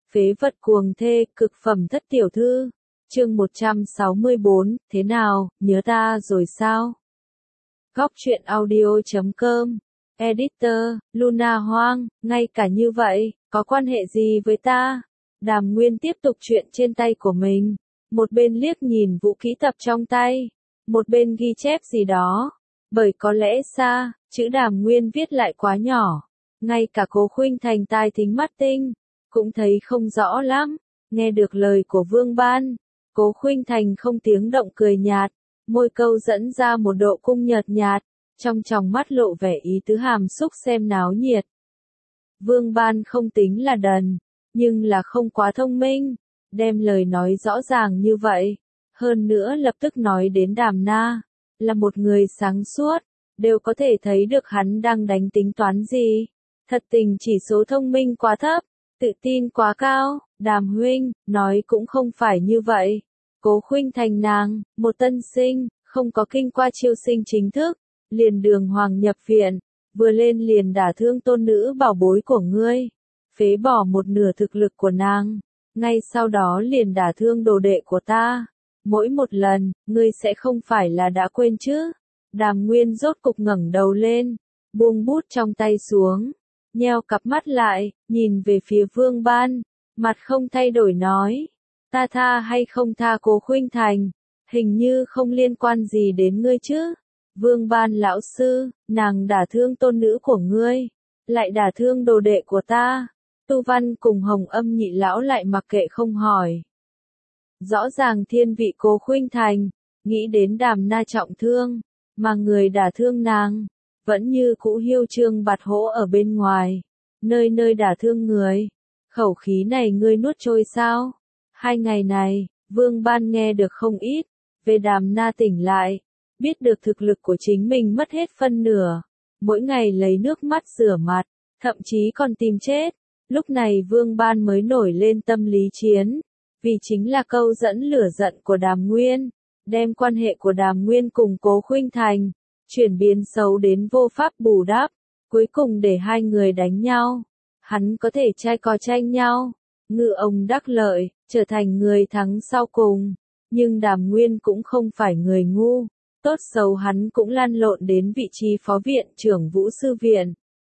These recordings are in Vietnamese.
Phế vật cuồng thê, cực phẩm thất tiểu thư. Chương 164, thế nào, nhớ ta rồi sao? Góc truyện audio.com. Editor, Luna Hoang, ngay cả như vậy, có quan hệ gì với ta? Đàm Nguyên tiếp tục chuyện trên tay của mình. Một bên liếc nhìn vũ khí tập trong tay. Một bên ghi chép gì đó. Bởi có lẽ xa, chữ Đàm Nguyên viết lại quá nhỏ. Ngay cả Cố Khuynh Thành tai thính mắt tinh cũng thấy không rõ lắm. Nghe được lời của Vương Ban, Cố Khuynh Thành không tiếng động cười nhạt, môi câu dẫn ra một độ cung nhợt nhạt, trong tròng mắt lộ vẻ ý tứ hàm xúc xem náo nhiệt. Vương Ban không tính là đần, nhưng là không quá thông minh, đem lời nói rõ ràng như vậy, hơn nữa lập tức nói đến Đàm Na, là một người sáng suốt, đều có thể thấy được hắn đang đánh tính toán gì. Thật tình chỉ số thông minh quá thấp, tự tin quá cao. Đàm huynh, nói cũng không phải như vậy. Cố Khuynh Thành nàng, một tân sinh, không có kinh qua chiêu sinh chính thức, liền đường hoàng nhập viện, vừa lên liền đả thương tôn nữ bảo bối của ngươi, phế bỏ một nửa thực lực của nàng, ngay sau đó liền đả thương đồ đệ của ta. Mỗi một lần, ngươi sẽ không phải là đã quên chứ? Đàm Nguyên rốt cục ngẩng đầu lên, buông bút trong tay xuống, nheo cặp mắt lại, nhìn về phía Vương Ban, mặt không thay đổi nói, ta tha hay không tha Cố Khuynh Thành, hình như không liên quan gì đến ngươi chứ. Vương Ban lão sư, nàng đả thương tôn nữ của ngươi, lại đả thương đồ đệ của ta. Tu Văn cùng Hồng Âm nhị lão lại mặc kệ không hỏi. Rõ ràng thiên vị Cố Khuynh Thành, nghĩ đến Đàm Na trọng thương, mà người đả thương nàng, vẫn như cũ hiêu trương bạt hỗ ở bên ngoài, nơi nơi đả thương người. Khẩu khí này ngươi nuốt trôi sao? 2 ngày này, Vương Ban nghe được không ít, về Đàm Na tỉnh lại, biết được thực lực của chính mình mất hết phân nửa, mỗi ngày lấy nước mắt rửa mặt, thậm chí còn tìm chết. Lúc này Vương Ban mới nổi lên tâm lý chiến, vì chính là câu dẫn lửa giận của Đàm Nguyên, đem quan hệ của Đàm Nguyên cùng Cố Khuynh Thành, chuyển biến xấu đến vô pháp bù đắp, cuối cùng để hai người đánh nhau. Hắn có thể trai cò tranh nhau, ngư ông đắc lợi, trở thành người thắng sau cùng, nhưng Đàm Nguyên cũng không phải người ngu, tốt xấu hắn cũng lăn lộn đến vị trí phó viện trưởng Vũ Sư Viện.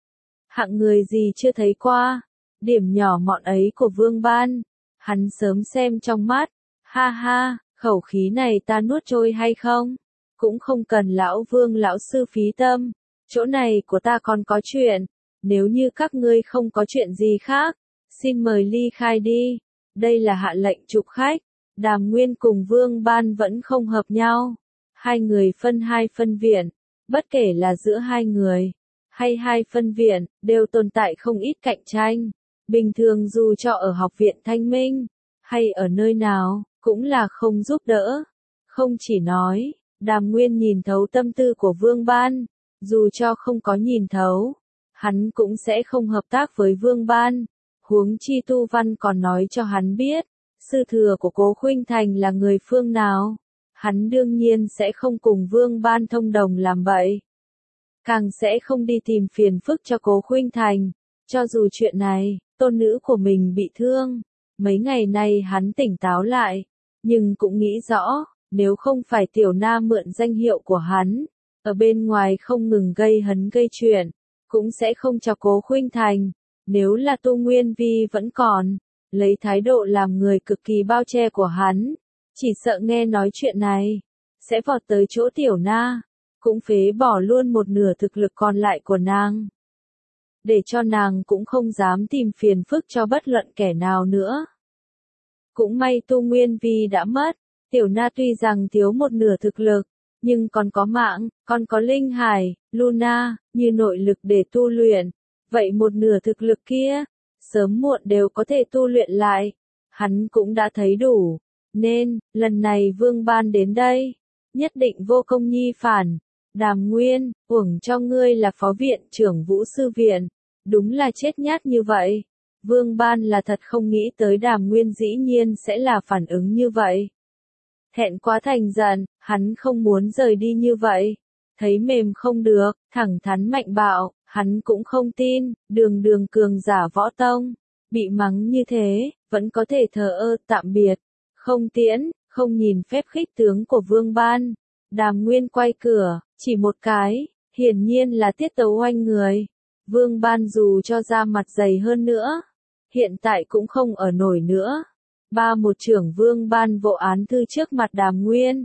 Hạng người gì chưa thấy qua, điểm nhỏ mọn ấy của Vương Ban, hắn sớm xem trong mắt, ha ha, khẩu khí này ta nuốt trôi hay không, cũng không cần lão Vương lão sư phí tâm, chỗ này của ta còn có chuyện, nếu như các ngươi không có chuyện gì khác, xin mời ly khai đi, đây là hạ lệnh trục khách. Đàm Nguyên cùng Vương Ban vẫn không hợp nhau, hai người phân hai phân viện, bất kể là giữa hai người, hay hai phân viện, đều tồn tại không ít cạnh tranh. Bình thường dù cho ở học viện Thanh Minh, hay ở nơi nào, cũng là không giúp đỡ. Không chỉ nói, Đàm Nguyên nhìn thấu tâm tư của Vương Ban, dù cho không có nhìn thấu, hắn cũng sẽ không hợp tác với Vương Ban. Huống chi Tu Văn còn nói cho hắn biết, sư thừa của Cố Khuynh Thành là người phương nào, hắn đương nhiên sẽ không cùng Vương Ban thông đồng làm vậy. Càng sẽ không đi tìm phiền phức cho Cố Khuynh Thành, cho dù chuyện này, tôn nữ của mình bị thương. Mấy ngày nay hắn tỉnh táo lại, nhưng cũng nghĩ rõ, nếu không phải Tiểu Na mượn danh hiệu của hắn, ở bên ngoài không ngừng gây hấn gây chuyện, cũng sẽ không cho Cố Khuynh Thành. Nếu là Tu Nguyên Vi vẫn còn, lấy thái độ làm người cực kỳ bao che của hắn, chỉ sợ nghe nói chuyện này, sẽ vọt tới chỗ Tiểu Na, cũng phế bỏ luôn một nửa thực lực còn lại của nàng. Để cho nàng cũng không dám tìm phiền phức cho bất luận kẻ nào nữa. Cũng may Tu Nguyên Vi đã mất, Tiểu Na tuy rằng thiếu một nửa thực lực, nhưng còn có mạng, còn có linh hải, Luna, như nội lực để tu luyện. Vậy một nửa thực lực kia, sớm muộn đều có thể tu luyện lại. Hắn cũng đã thấy đủ, nên, lần này Vương Ban đến đây, nhất định vô công nhi phản. Đàm Nguyên, uổng cho ngươi là phó viện trưởng Vũ Sư Viện, đúng là chết nhát như vậy. Vương Ban là thật không nghĩ tới Đàm Nguyên dĩ nhiên sẽ là phản ứng như vậy. Thẹn quá thành giận, hắn không muốn rời đi như vậy. Thấy mềm không được, thẳng thắn mạnh bạo, hắn cũng không tin, đường đường cường giả võ tông, Bị mắng như thế, vẫn có thể thờ ơ tạm biệt, không tiễn, không nhìn phép khích tướng của Vương Ban. Đàm Nguyên quay cửa, chỉ một cái, hiển nhiên là tiết tấu oanh người. Vương Ban dù cho da mặt dày hơn nữa, hiện tại cũng không ở nổi nữa. Một trưởng Vương Ban vỗ án thư trước mặt Đàm Nguyên.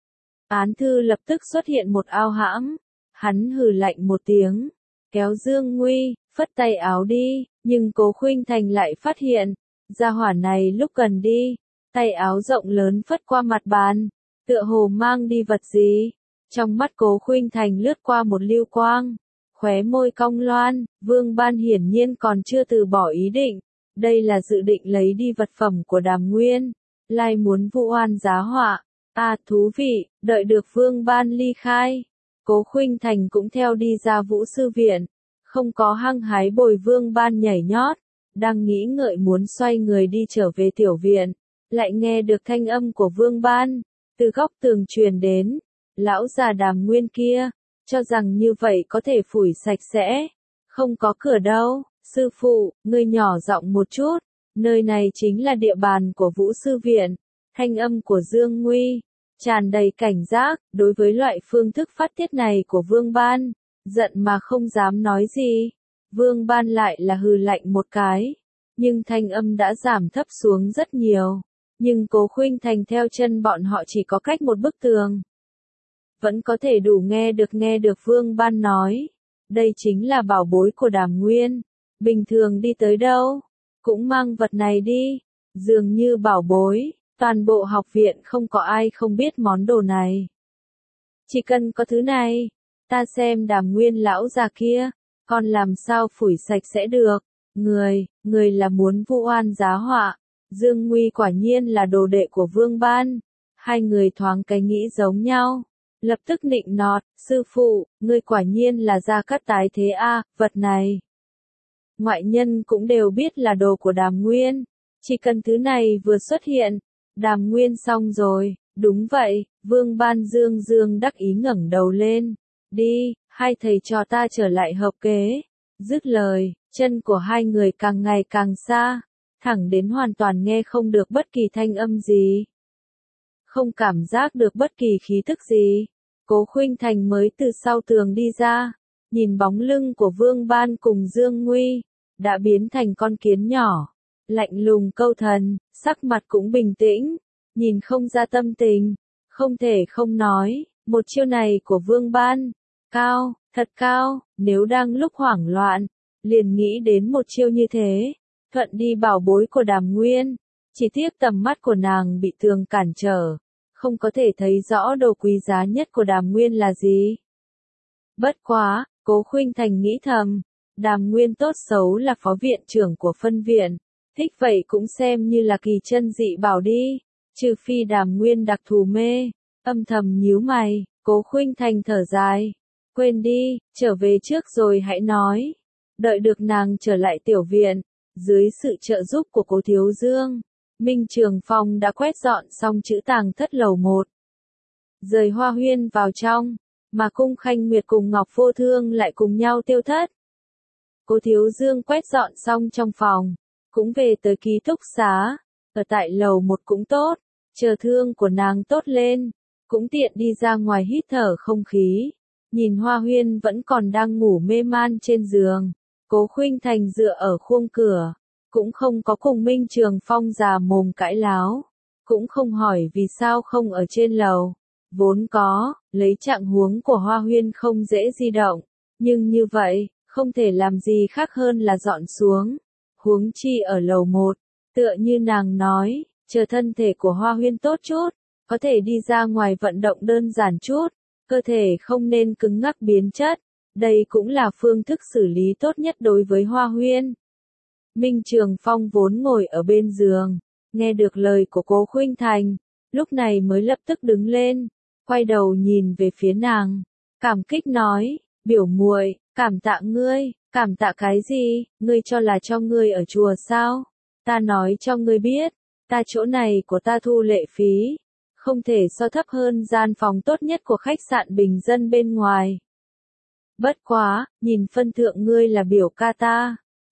Án thư lập tức xuất hiện một ao hãm, hắn hừ lạnh một tiếng, kéo Dương Nguy, phất tay áo đi, nhưng Cố Khuynh Thành lại phát hiện, gia hỏa này lúc cần đi, tay áo rộng lớn phất qua mặt bàn, tựa hồ mang đi vật gì. Trong mắt Cố Khuynh Thành lướt qua một lưu quang, khóe môi cong loan, Vương Ban hiển nhiên còn chưa từ bỏ ý định, đây là dự định lấy đi vật phẩm của Đàm Nguyên, lại muốn vu oan giá họa. Thú vị, đợi được Vương Ban ly khai, Cố Khuynh Thành cũng theo đi ra Vũ sư viện, không có hăng hái bồi Vương Ban nhảy nhót, đang nghĩ ngợi muốn xoay người đi trở về tiểu viện, lại nghe được thanh âm của Vương Ban, từ góc tường truyền đến, lão già Đàm Nguyên kia, cho rằng như vậy có thể phủi sạch sẽ, không có cửa đâu, sư phụ, ngươi nhỏ giọng một chút, nơi này chính là địa bàn của Vũ sư viện. Thanh âm của Dương Nguy tràn đầy cảnh giác, đối với loại phương thức phát tiết này của Vương Ban, giận mà không dám nói gì. Vương Ban lại là hừ lạnh một cái, nhưng thanh âm đã giảm thấp xuống rất nhiều. Nhưng Cố Khuynh Thành theo chân bọn họ chỉ có cách một bức tường. Vẫn có thể đủ nghe được Vương Ban nói. Đây chính là bảo bối của Đàm Nguyên. Bình thường đi tới đâu, cũng mang vật này đi. Dường như bảo bối, toàn bộ học viện không có ai không biết món đồ này. Chỉ cần có thứ này, ta xem Đàm Nguyên lão già kia, còn làm sao phủi sạch sẽ được. Người là muốn vu oan giá họa. Dương Nguy quả nhiên là đồ đệ của Vương Ban. Hai người thoáng cái nghĩ giống nhau. Lập tức nịnh nọt, sư phụ, ngươi quả nhiên là Gia Cát tái thế vật này. Ngoại nhân cũng đều biết là đồ của Đàm Nguyên. Chỉ cần thứ này vừa xuất hiện, Đàm Nguyên xong rồi. Đúng vậy, Vương Ban dương đắc ý ngẩng đầu lên. Đi, hai thầy trò ta trở lại hợp kế. Dứt lời, chân của hai người càng ngày càng xa, thẳng đến hoàn toàn nghe không được bất kỳ thanh âm gì. Không cảm giác được bất kỳ khí thức gì. Cố Khuynh Thành mới từ sau tường đi ra, nhìn bóng lưng của Vương Ban cùng Dương Nguy, đã biến thành con kiến nhỏ, lạnh lùng câu thần, sắc mặt cũng bình tĩnh, nhìn không ra tâm tình, không thể không nói, một chiêu này của Vương Ban, cao, thật cao, nếu đang lúc hoảng loạn, liền nghĩ đến một chiêu như thế, thuận đi bảo bối của Đàm Nguyên, chỉ tiếc tầm mắt của nàng bị tường cản trở, không có thể thấy rõ đồ quý giá nhất của Đàm Nguyên là gì. Bất quá, Cố Khuynh Thành nghĩ thầm, Đàm Nguyên tốt xấu là phó viện trưởng của phân viện, thích vậy cũng xem như là kỳ chân dị bảo đi, trừ phi Đàm Nguyên đặc thù mê, âm thầm nhíu mày, Cố Khuynh Thành thở dài, quên đi, trở về trước rồi hãy nói. Đợi được nàng trở lại tiểu viện, dưới sự trợ giúp của Cố Thiếu Dương, Minh Trường Phong đã quét dọn xong chữ tàng thất lầu 1. Rời Hoa Huyên vào trong, mà Cung Khanh Nguyệt cùng Ngọc Vô Thương lại cùng nhau tiêu thất. Cố Thiếu Dương quét dọn xong trong phòng, cũng về tới ký túc xá, ở tại lầu 1 cũng tốt, chờ thương của nàng tốt lên, cũng tiện đi ra ngoài hít thở không khí. Nhìn Hoa Huyên vẫn còn đang ngủ mê man trên giường, Cố Khuynh Thành dựa ở khuôn cửa, cũng không có cùng Minh Trường Phong già mồm cãi láo, cũng không hỏi vì sao không ở trên lầu. Vốn có, lấy trạng huống của Hoa Huyên không dễ di động, nhưng như vậy, không thể làm gì khác hơn là dọn xuống. Huống chi ở lầu 1, tựa như nàng nói, chờ thân thể của Hoa Huyên tốt chút, có thể đi ra ngoài vận động đơn giản chút, cơ thể không nên cứng ngắc biến chất, đây cũng là phương thức xử lý tốt nhất đối với Hoa Huyên. Minh Trường Phong vốn ngồi ở bên giường, nghe được lời của Cố Khuynh Thành, lúc này mới lập tức đứng lên, quay đầu nhìn về phía nàng, cảm kích nói, biểu muội, cảm tạ ngươi, cảm tạ cái gì, ngươi cho là cho ngươi ở chùa sao? Ta nói cho ngươi biết, ta chỗ này của ta thu lệ phí, không thể so thấp hơn gian phòng tốt nhất của khách sạn bình dân bên ngoài. Bất quá, nhìn phân thượng ngươi là biểu ca ta,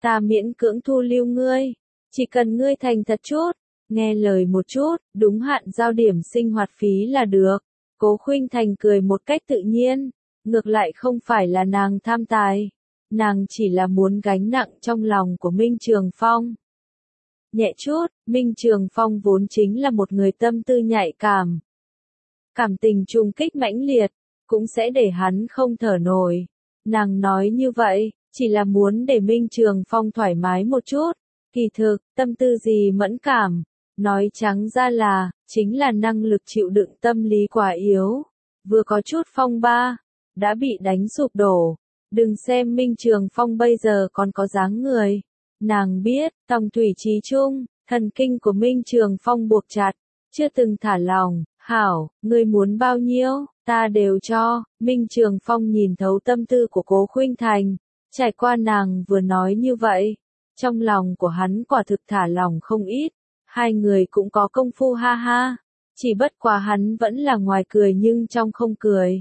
ta miễn cưỡng thu lưu ngươi. Chỉ cần ngươi thành thật chút, nghe lời một chút, đúng hạn giao điểm sinh hoạt phí là được. Cố Khuynh Thành cười một cách tự nhiên, ngược lại không phải là nàng tham tài, nàng chỉ là muốn gánh nặng trong lòng của Minh Trường Phong. Nhẹ chút, Minh Trường Phong vốn chính là một người tâm tư nhạy cảm. Cảm tình trùng kích mãnh liệt, cũng sẽ để hắn không thở nổi. Nàng nói như vậy, chỉ là muốn để Minh Trường Phong thoải mái một chút. Kỳ thực, tâm tư gì mẫn cảm, nói trắng ra là, chính là năng lực chịu đựng tâm lý quá yếu. Vừa có chút phong ba, đã bị đánh sụp đổ. Đừng xem Minh Trường Phong bây giờ còn có dáng người. Nàng biết, tòng thủy chí trung, thần kinh của Minh Trường Phong buộc chặt, chưa từng thả lỏng. Hảo, ngươi muốn bao nhiêu, ta đều cho. Minh Trường Phong nhìn thấu tâm tư của Cố Khuynh Thành. Trải qua nàng vừa nói như vậy, trong lòng của hắn quả thực thả lỏng không ít. Hai người cũng có công phu ha ha. Chỉ bất quá hắn vẫn là ngoài cười nhưng trong không cười.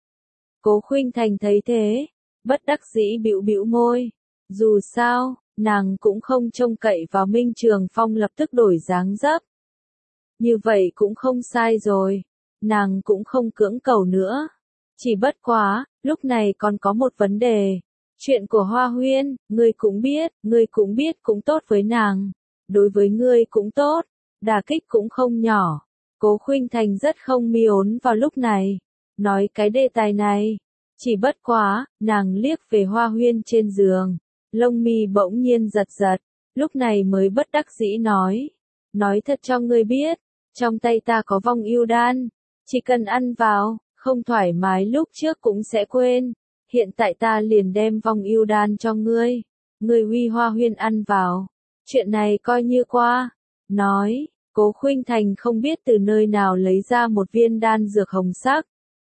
Cố Khuynh Thành thấy thế, bất đắc dĩ bĩu bĩu môi. Dù sao, nàng cũng không trông cậy vào Minh Trường Phong lập tức đổi dáng dấp. Như vậy cũng không sai rồi. Nàng cũng không cưỡng cầu nữa. Chỉ bất quá, lúc này còn có một vấn đề. Chuyện của Hoa Huyên, ngươi cũng biết cũng tốt với nàng. Đối với ngươi cũng tốt, đả kích cũng không nhỏ. Cố Khuynh Thành rất không mi ốn vào lúc này. Nói cái đề tài này. Chỉ bất quá, nàng liếc về Hoa Huyên trên giường. Lông mi bỗng nhiên giật giật. Lúc này mới bất đắc dĩ nói. Nói thật cho ngươi biết. Trong tay ta có vong yêu đan. Chỉ cần ăn vào, không thoải mái lúc trước cũng sẽ quên. Hiện tại ta liền đem vong yêu đan cho ngươi. Ngươi huy Hoa Huyên ăn vào. Chuyện này coi như qua. Nói, Cố Khuynh Thành không biết từ nơi nào lấy ra một viên đan dược hồng sắc.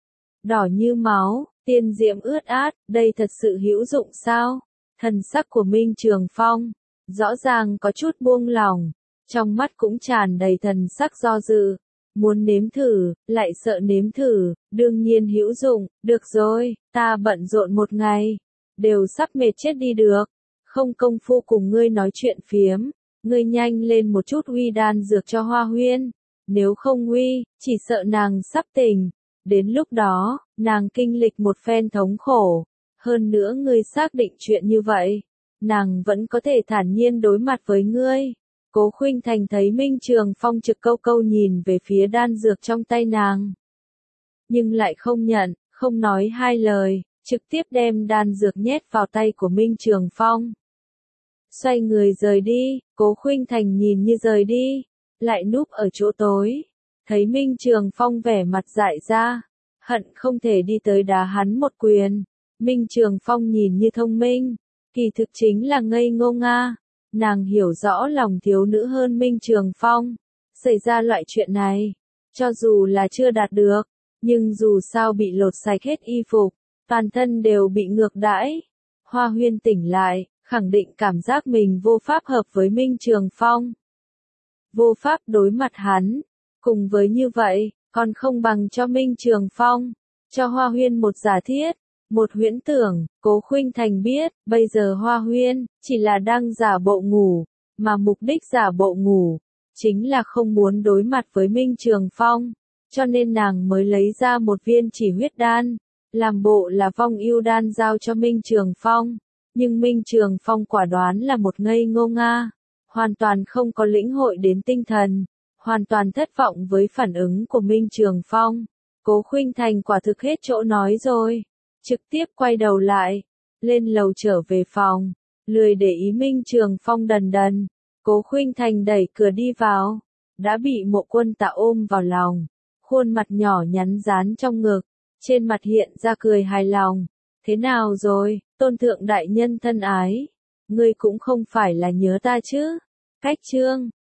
Đỏ như máu, tiên diễm ướt át, đây thật sự hữu dụng sao? Thần sắc của Minh Trường Phong, rõ ràng có chút buông lỏng. Trong mắt cũng tràn đầy thần sắc do dự. Muốn nếm thử, lại sợ nếm thử, đương nhiên hữu dụng. Được rồi, ta bận rộn một ngày. Đều sắp mệt chết đi được. Không công phu cùng ngươi nói chuyện phiếm. Ngươi nhanh lên một chút huy đan dược cho Hoa Huyên. Nếu không huy, chỉ sợ nàng sắp tỉnh. Đến lúc đó, nàng kinh lịch một phen thống khổ. Hơn nữa ngươi xác định chuyện như vậy. Nàng vẫn có thể thản nhiên đối mặt với ngươi. Cố Khuynh Thành thấy Minh Trường Phong trực câu câu nhìn về phía đan dược trong tay nàng. Nhưng lại không nhận, không nói hai lời, trực tiếp đem đan dược nhét vào tay của Minh Trường Phong. Xoay người rời đi, Cố Khuynh Thành nhìn như rời đi, lại núp ở chỗ tối. Thấy Minh Trường Phong vẻ mặt dại ra, hận không thể đi tới đá hắn một quyền. Minh Trường Phong nhìn như thông minh, kỳ thực chính là ngây ngô nga. Nàng hiểu rõ lòng thiếu nữ hơn Minh Trường Phong. Xảy ra loại chuyện này, cho dù là chưa đạt được, nhưng dù sao bị lột sạch hết y phục, toàn thân đều bị ngược đãi. Hoa Huyên tỉnh lại, khẳng định cảm giác mình vô pháp hợp với Minh Trường Phong. Vô pháp đối mặt hắn. Cùng với như vậy, còn không bằng cho Minh Trường Phong, cho Hoa Huyên một giả thiết. Một huyễn tưởng, Cố Khuynh Thành biết, bây giờ Hoa Huyên, chỉ là đang giả bộ ngủ, mà mục đích giả bộ ngủ, chính là không muốn đối mặt với Minh Trường Phong, cho nên nàng mới lấy ra một viên chỉ huyết đan, làm bộ là vong yêu đan giao cho Minh Trường Phong, nhưng Minh Trường Phong quả đoán là một ngây ngô nga, hoàn toàn không có lĩnh hội đến tinh thần, hoàn toàn thất vọng với phản ứng của Minh Trường Phong. Cố Khuynh Thành quả thực hết chỗ nói rồi. Trực tiếp quay đầu lại, lên lầu trở về phòng, lười để ý Minh Trường Phong đần đần. Cố Khuynh Thành đẩy cửa đi vào, đã bị Mộ Quân Tạ ôm vào lòng, khuôn mặt nhỏ nhắn dán trong ngực, trên mặt hiện ra cười hài lòng. Thế nào rồi, Tôn thượng đại nhân thân ái, ngươi cũng không phải là nhớ ta chứ? Cách chương